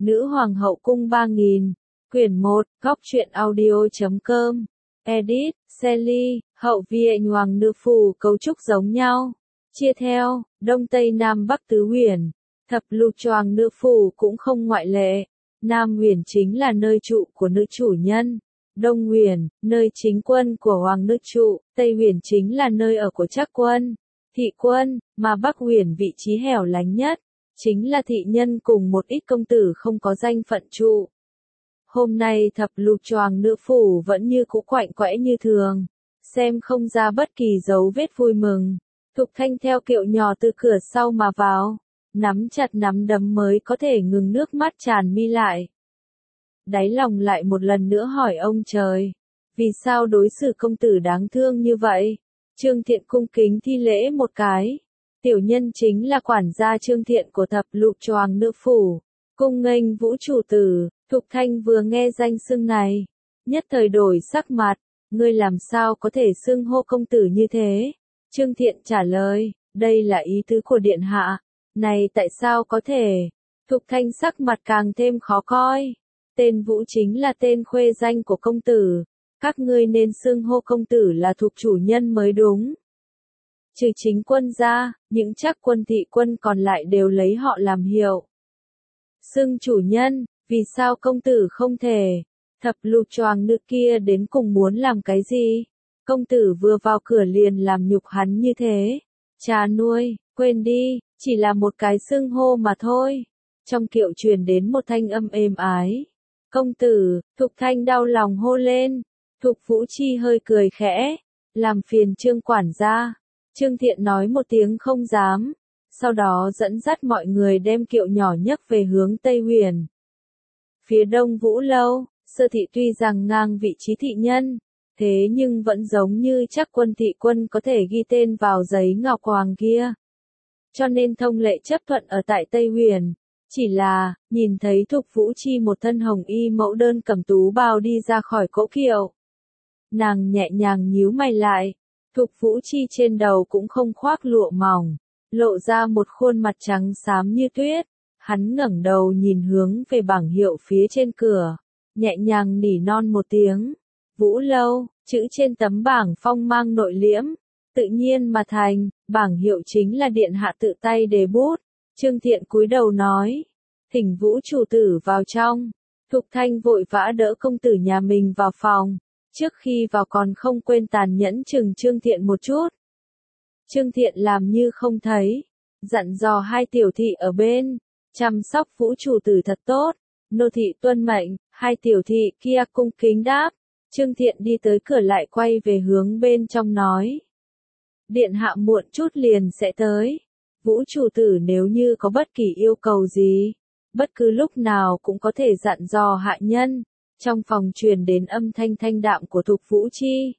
Nữ Hoàng hậu cung 3000, quyển 1, góc truyện audio.com, edit, Sally, hậu viện hoàng nữ phủ cấu trúc giống nhau, chia theo, Đông Tây Nam Bắc tứ huyền, thập lục choàng nữ phủ cũng không ngoại lệ. Nam huyền chính là nơi trụ của nữ chủ nhân, Đông huyền, nơi chính quân của hoàng nữ trụ, Tây huyền chính là nơi ở của trác quân, thị quân, mà Bắc huyền vị trí hẻo lánh nhất, chính là thị nhân cùng một ít công tử không có danh phận trụ. Hôm nay thập lục choàng nữ phủ vẫn như cũ quạnh quẽ như thường, xem không ra bất kỳ dấu vết vui mừng. Thục Thanh theo kiệu nhỏ từ cửa sau mà vào, nắm chặt nắm đấm mới có thể ngừng nước mắt tràn mi lại. Đáy lòng lại một lần nữa hỏi ông trời, vì sao đối xử công tử đáng thương như vậy? Trương Thiện cung kính thi lễ một cái. Tiểu nhân chính là quản gia Trương Thiện của thập lục choàng nữ phủ, cung nghênh Vũ chủ tử. Thục Thanh vừa nghe danh xưng này, nhất thời đổi sắc mặt, ngươi làm sao có thể xưng hô công tử như thế? Trương Thiện trả lời, đây là ý tứ của điện hạ, này tại sao có thể? Thục Thanh sắc mặt càng thêm khó coi, tên Vũ chính là tên khuê danh của công tử, các ngươi nên xưng hô công tử là Thục chủ nhân mới đúng. Trừ chính quân ra, những trác quân thị quân còn lại đều lấy họ làm hiệu. Xưng chủ nhân, vì sao công tử không thể? Thập lục choàng nữ kia đến cùng muốn làm cái gì? Công tử vừa vào cửa liền làm nhục hắn như thế. Cha nuôi, quên đi, chỉ là một cái xưng hô mà thôi. Trong kiệu truyền đến một thanh âm êm ái. Công tử, Thục Thanh đau lòng hô lên. Thục Vũ Chi hơi cười khẽ, làm phiền Trương quản gia. Trương Thiện nói một tiếng không dám, sau đó dẫn dắt mọi người đem kiệu nhỏ nhấc về hướng Tây huyền. Phía đông Vũ lâu, Sơ thị tuy rằng ngang vị trí thị nhân, thế nhưng vẫn giống như trác quân thị quân có thể ghi tên vào giấy ngọc hoàng kia. Cho nên thông lệ chấp thuận ở tại Tây huyền, chỉ là, nhìn thấy Thục Vũ Chi một thân hồng y mẫu đơn cầm tú bào đi ra khỏi cỗ kiệu. Nàng nhẹ nhàng nhíu mày lại, Thục Vũ Chi trên đầu cũng không khoác lụa mỏng, lộ ra một khuôn mặt trắng xám như tuyết. Hắn ngẩng đầu nhìn hướng về bảng hiệu phía trên cửa, nhẹ nhàng nỉ non một tiếng. Vũ lâu, chữ trên tấm bảng phong mang nội liễm, tự nhiên mà thành, bảng hiệu chính là điện hạ tự tay đề bút. Trương Thiện cúi đầu nói, thỉnh Vũ chủ tử vào trong. Thục Thanh vội vã đỡ công tử nhà mình vào phòng, trước khi vào còn không quên tàn nhẫn chừng Trương Thiện một chút. Trương Thiện làm như không thấy, dặn dò hai tiểu thị ở bên, chăm sóc Vũ chủ tử thật tốt. Nô thị tuân mệnh, hai tiểu thị kia cung kính đáp. Trương Thiện đi tới cửa lại quay về hướng bên trong nói, điện hạ muộn chút liền sẽ tới. Vũ chủ tử nếu như có bất kỳ yêu cầu gì, bất cứ lúc nào cũng có thể dặn dò hạ nhân. Trong phòng truyền đến âm thanh thanh đạm của Thục Vũ Chi.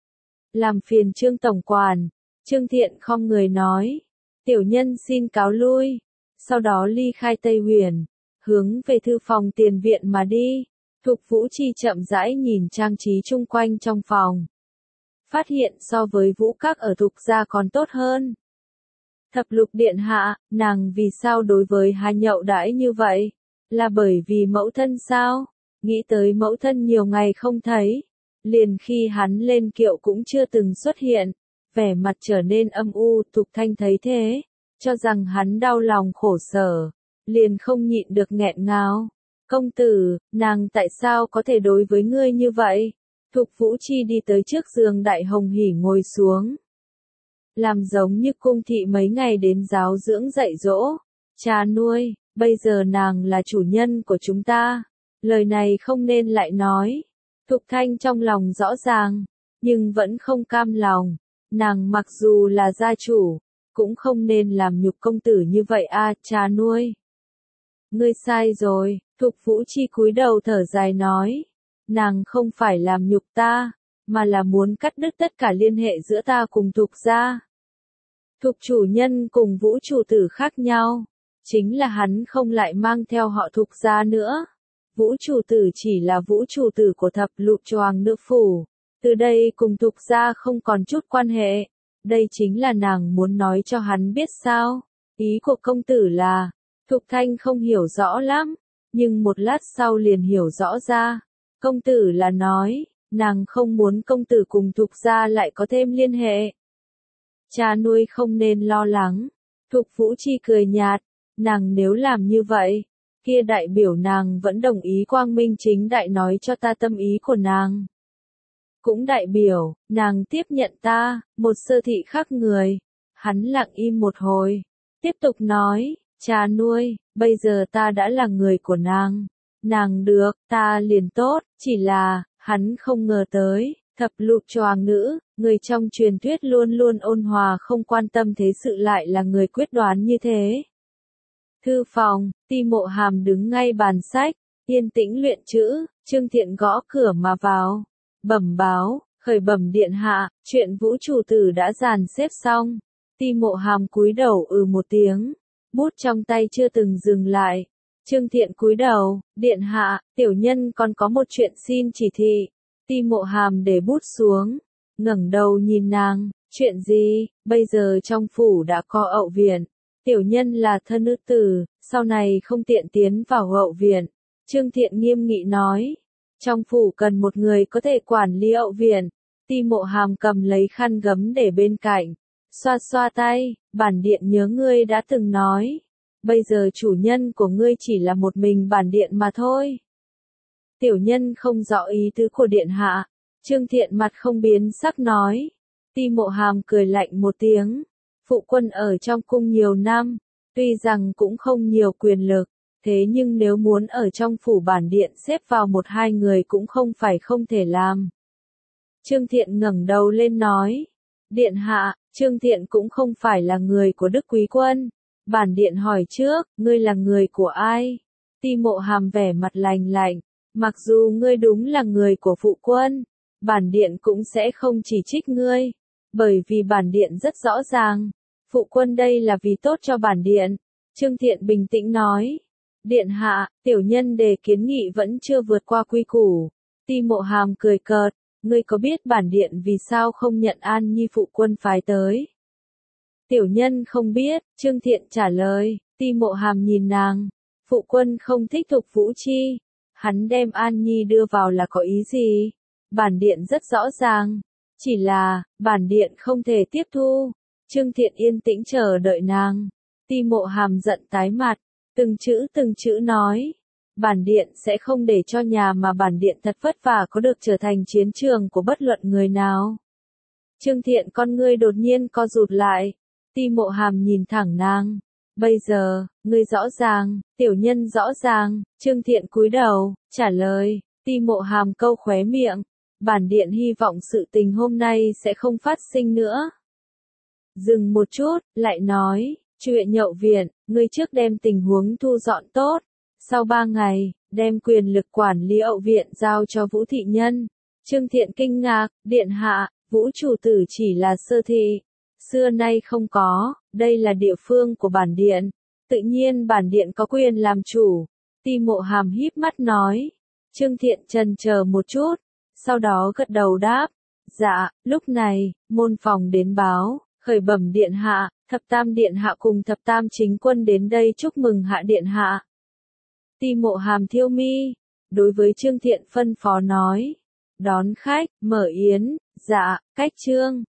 Làm phiền Trương tổng quản. Trương Thiện khom người nói, tiểu nhân xin cáo lui. Sau đó ly khai Tây huyền, hướng về thư phòng tiền viện mà đi. Thục Vũ Chi chậm rãi nhìn trang trí chung quanh trong phòng, phát hiện so với Vũ các ở Thục gia còn tốt hơn. Thập lục điện hạ, nàng vì sao đối với Hà Nhậu đãi như vậy? Là bởi vì mẫu thân sao? Nghĩ tới mẫu thân nhiều ngày không thấy, liền khi hắn lên kiệu cũng chưa từng xuất hiện, vẻ mặt trở nên âm u. Thục Thanh thấy thế, cho rằng hắn đau lòng khổ sở, liền không nhịn được nghẹn ngào. Công tử, nàng tại sao có thể đối với ngươi như vậy? Thục Vũ Chi đi tới trước giường Đại Hồng Hỉ ngồi xuống, làm giống như cung thị mấy ngày đến giáo dưỡng dạy dỗ. Cha nuôi, bây giờ nàng là chủ nhân của chúng ta, lời này không nên lại nói. Thục Thanh trong lòng rõ ràng, nhưng vẫn không cam lòng. Nàng mặc dù là gia chủ, cũng không nên làm nhục công tử như vậy a, cha nuôi. Ngươi sai rồi. Thục Vũ Chi cúi đầu thở dài nói, nàng không phải làm nhục ta, mà là muốn cắt đứt tất cả liên hệ giữa ta cùng Thục gia. Thục chủ nhân cùng Vũ chủ tử khác nhau, chính là hắn không lại mang theo họ Thục gia nữa. Vũ chủ tử chỉ là Vũ chủ tử của thập lục choàng nữ phủ, từ đây cùng Thục gia không còn chút quan hệ. Đây chính là nàng muốn nói cho hắn biết sao? Ý của công tử là, Thục Thanh không hiểu rõ lắm, nhưng một lát sau liền hiểu rõ ra. Công tử là nói, nàng không muốn công tử cùng Thục gia lại có thêm liên hệ. Cha nuôi không nên lo lắng. Thục Vũ Chi cười nhạt, nàng nếu làm như vậy, kia đại biểu nàng vẫn đồng ý quang minh chính đại nói cho ta tâm ý của nàng. Cũng đại biểu, nàng tiếp nhận ta, một sơ thị khác người. Hắn lặng im một hồi, tiếp tục nói, cha nuôi, bây giờ ta đã là người của nàng. Nàng được, ta liền tốt, chỉ là, hắn không ngờ tới, thập lục choàng nữ, người trong truyền thuyết luôn luôn ôn hòa không quan tâm thế sự lại là người quyết đoán như thế. Thư phòng, Ti Mộ Hàm đứng ngay bàn sách, yên tĩnh luyện chữ, Trương Thiện gõ cửa mà vào. Bẩm báo, khởi bẩm điện hạ, chuyện Vũ chủ tử đã dàn xếp xong. Ti Mộ Hàm cúi đầu một tiếng, bút trong tay chưa từng dừng lại. Trương Thiện cúi đầu, điện hạ, tiểu nhân còn có một chuyện xin chỉ thị. Ti Mộ Hàm để bút xuống, ngẩng đầu nhìn nàng, chuyện gì, bây giờ trong phủ đã có hậu viện. Tiểu nhân là thân nữ tử, sau này không tiện tiến vào hậu viện. Trương Thiện nghiêm nghị nói, trong phủ cần một người có thể quản lý hậu viện. Ti Mộ Hàm cầm lấy khăn gấm để bên cạnh, xoa xoa tay, bản điện nhớ ngươi đã từng nói, bây giờ chủ nhân của ngươi chỉ là một mình bản điện mà thôi. Tiểu nhân không rõ ý tứ của điện hạ. Trương Thiện mặt không biến sắc nói. Ti Mộ Hàm cười lạnh một tiếng. Phụ quân ở trong cung nhiều năm, tuy rằng cũng không nhiều quyền lực, thế nhưng nếu muốn ở trong phủ bản điện xếp vào một hai người cũng không phải không thể làm. Trương Thiện ngẩng đầu lên nói, điện hạ, Trương Thiện cũng không phải là người của Đức Quý Quân. Bản điện hỏi trước, ngươi là người của ai? Ti Mộ Hàm vẻ mặt lạnh lạnh, mặc dù ngươi đúng là người của phụ quân, bản điện cũng sẽ không chỉ trích ngươi, bởi vì bản điện rất rõ ràng, phụ quân đây là vì tốt cho bản điện. Trương Thiện bình tĩnh nói, điện hạ, tiểu nhân đề kiến nghị vẫn chưa vượt qua quy củ. Ti Mộ Hàm cười cợt, ngươi có biết bản điện vì sao không nhận An Nhi phụ quân phái tới? Tiểu nhân không biết, Trương Thiện trả lời. Ti Mộ Hàm nhìn nàng, phụ quân không thích Thục Vũ Chi, hắn đem An Nhi đưa vào là có ý gì? Bản điện rất rõ ràng, chỉ là, bản điện không thể tiếp thu. Trương Thiện yên tĩnh chờ đợi nàng. Ti Mộ Hàm giận tái mặt, từng chữ nói, bản điện sẽ không để cho nhà mà bản điện thật vất vả có được trở thành chiến trường của bất luận người nào. Trương Thiện con ngươi đột nhiên co rụt lại. Ti Mộ Hàm nhìn thẳng nàng. Bây giờ, ngươi rõ ràng, tiểu nhân rõ ràng. Trương Thiện cúi đầu, trả lời. Ti Mộ Hàm câu khóe miệng. Bản điện hy vọng sự tình hôm nay sẽ không phát sinh nữa. Dừng một chút, lại nói, chuyện nhậu viện, ngươi trước đem tình huống thu dọn tốt. Sau 3 ngày, đem quyền lực quản lý hậu viện giao cho Vũ thị nhân. Trương Thiện kinh ngạc, điện hạ, Vũ chủ tử chỉ là sơ thị. Xưa nay không có, đây là địa phương của bản điện. Tự nhiên bản điện có quyền làm chủ. Ti Mộ Hàm híp mắt nói. Trương Thiện chần chờ một chút, sau đó gật đầu đáp. Dạ, lúc này, môn phòng đến báo, khởi bẩm điện hạ, thập tam điện hạ cùng thập tam chính quân đến đây chúc mừng hạ điện hạ. Ti Mộ Hàm thiêu mi, đối với Trương Thiện phân phó nói. Đón khách, mở yến, dạ, cách trương.